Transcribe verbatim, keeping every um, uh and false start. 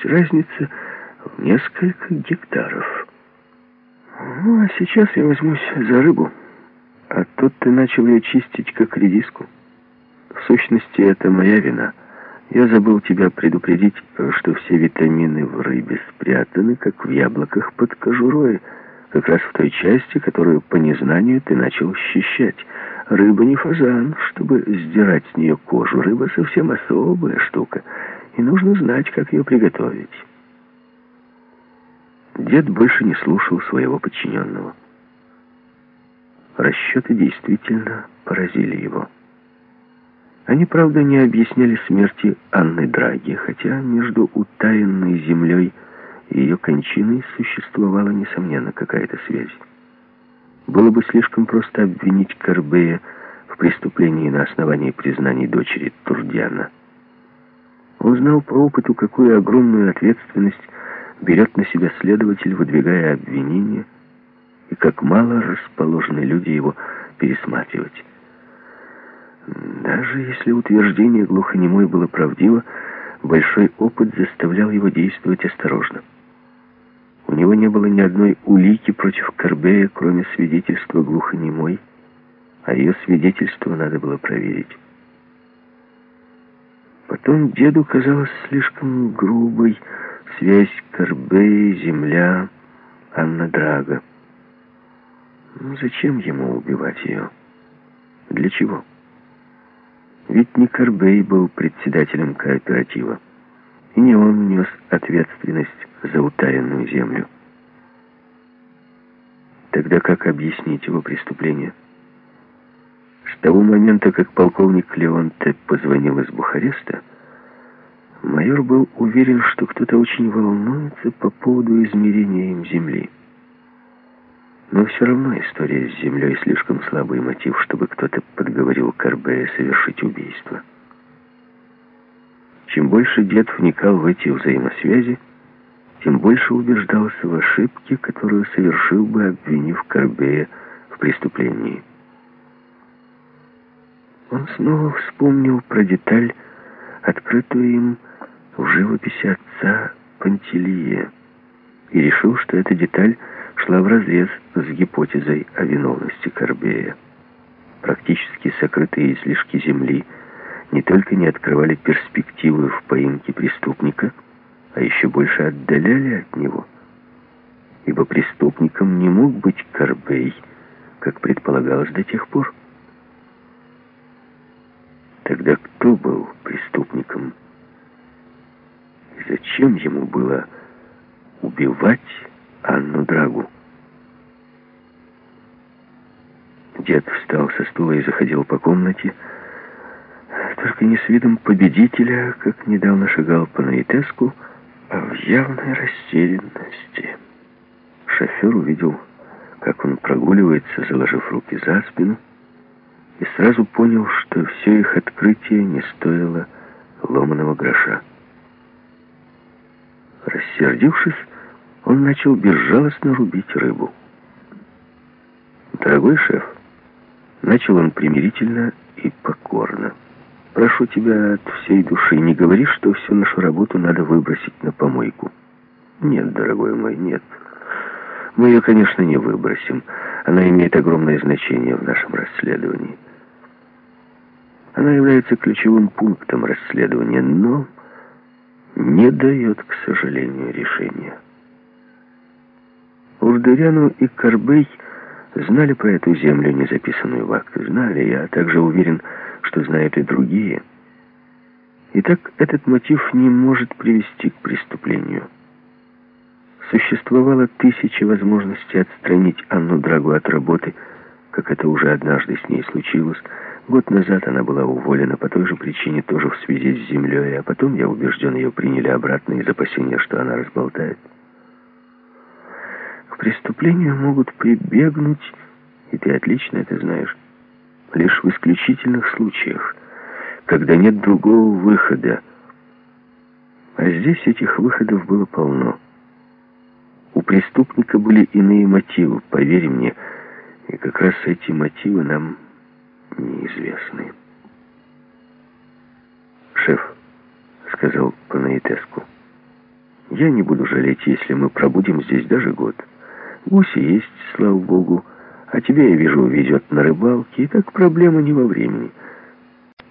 разница в несколько гектаров. Ну, а сейчас я возьмусь за рыбу. А тут ты начал ее чистить, как редиску. В сущности, это моя вина. Я забыл тебя предупредить, что все витамины в рыбе спрятаны, как в яблоках под кожурой, как раз в той части, которую по незнанию ты начал счищать. Рыба не фазан, чтобы сдирать с нее кожу. Рыба совсем особая штука, и нужно знать, как ее приготовить. Дед больше не слушал своего подчиненного. Расчеты действительно поразили его. Они, правда, не объясняли смерти Анны Драги, хотя между утаенной землей и ее кончиной существовала, несомненно, какая-то связь. Было бы слишком просто обвинить Корбея в преступлении на основании признаний дочери Турдяна. Он знал по опыту, какую огромную ответственность берет на себя следователь, выдвигая обвинения, и как мало расположены люди его пересматривать. Даже если утверждение глухонемой было правдиво, большой опыт заставлял его действовать осторожно. У него не было ни одной улики против Корбея, кроме свидетельства глухонемой, а ее свидетельство надо было проверить. Потом деду казалось слишком грубой связь Корбея, земля, Анна Драга. Зачем ему убивать ее? Для чего? Ведь не Корбей был председателем кооператива, и не он нес ответственность за утаенную землю. Тогда как объяснить его преступление? С того момента, как полковник Леонте позвонил из Бухареста, майор был уверен, что кто-то очень волнуется по поводу измерения им земли. Но все равно история с землей слишком слабый мотив, чтобы кто-то подговорил Корбея совершить убийство. Чем больше дед вникал в эти взаимосвязи, тем больше убеждался в ошибке, которую совершил бы, обвинив Корбея в преступлении. Он снова вспомнил про деталь, открытую им в живописи отца Пантелея, и решил, что эта деталь шла вразрез с гипотезой о виновности Корбея. Практически сокрытые излишки земли не только не открывали перспективы в поимке преступника, а еще больше отдаляли от него, ибо преступником не мог быть Корбей, как предполагалось до тех пор. Тогда кто был преступником? И зачем ему было убивать Анну Драгу? Дед встал со стула и заходил по комнате, только не с видом победителя, как недавно шагал по Наитеску, а в явной растерянности. Шофер увидел, как он прогуливается, заложив руки за спину, и сразу понял, что все их открытие не стоило ломаного гроша. Рассердившись, он начал безжалостно рубить рыбу. «Дорогой шеф», — начал он примирительно и покорно, — «прошу тебя от всей души, не говори, что всю нашу работу надо выбросить на помойку». «Нет, дорогой мой, нет. Мы ее, конечно, не выбросим. Она имеет огромное значение в нашем расследовании. Она является ключевым пунктом расследования, но не дает, к сожалению, решения». Урдыряну и Корбей знали про эту землю, не записанную в акты. Знали, я также уверен, что знают и другие. Итак, этот мотив не может привести к преступлению. Существовало тысячи возможностей отстранить Анну Драгу от работы, как это уже однажды с ней случилось. Год назад она была уволена по той же причине, тоже в связи с землей, а потом, я убежден, ее приняли обратно из опасения, что она разболтает. К преступлению могут прибегнуть, и ты отлично это знаешь, лишь в исключительных случаях, когда нет другого выхода. А здесь этих выходов было полно. У преступника были иные мотивы, поверь мне, и как раз эти мотивы нам неизвестны. «Шеф», — сказал Панаитеску, — Я не буду жалеть, если мы пробудем здесь даже год. Гуси есть, слава богу, а тебе, я вижу, везет на рыбалке, и так проблема не во времени.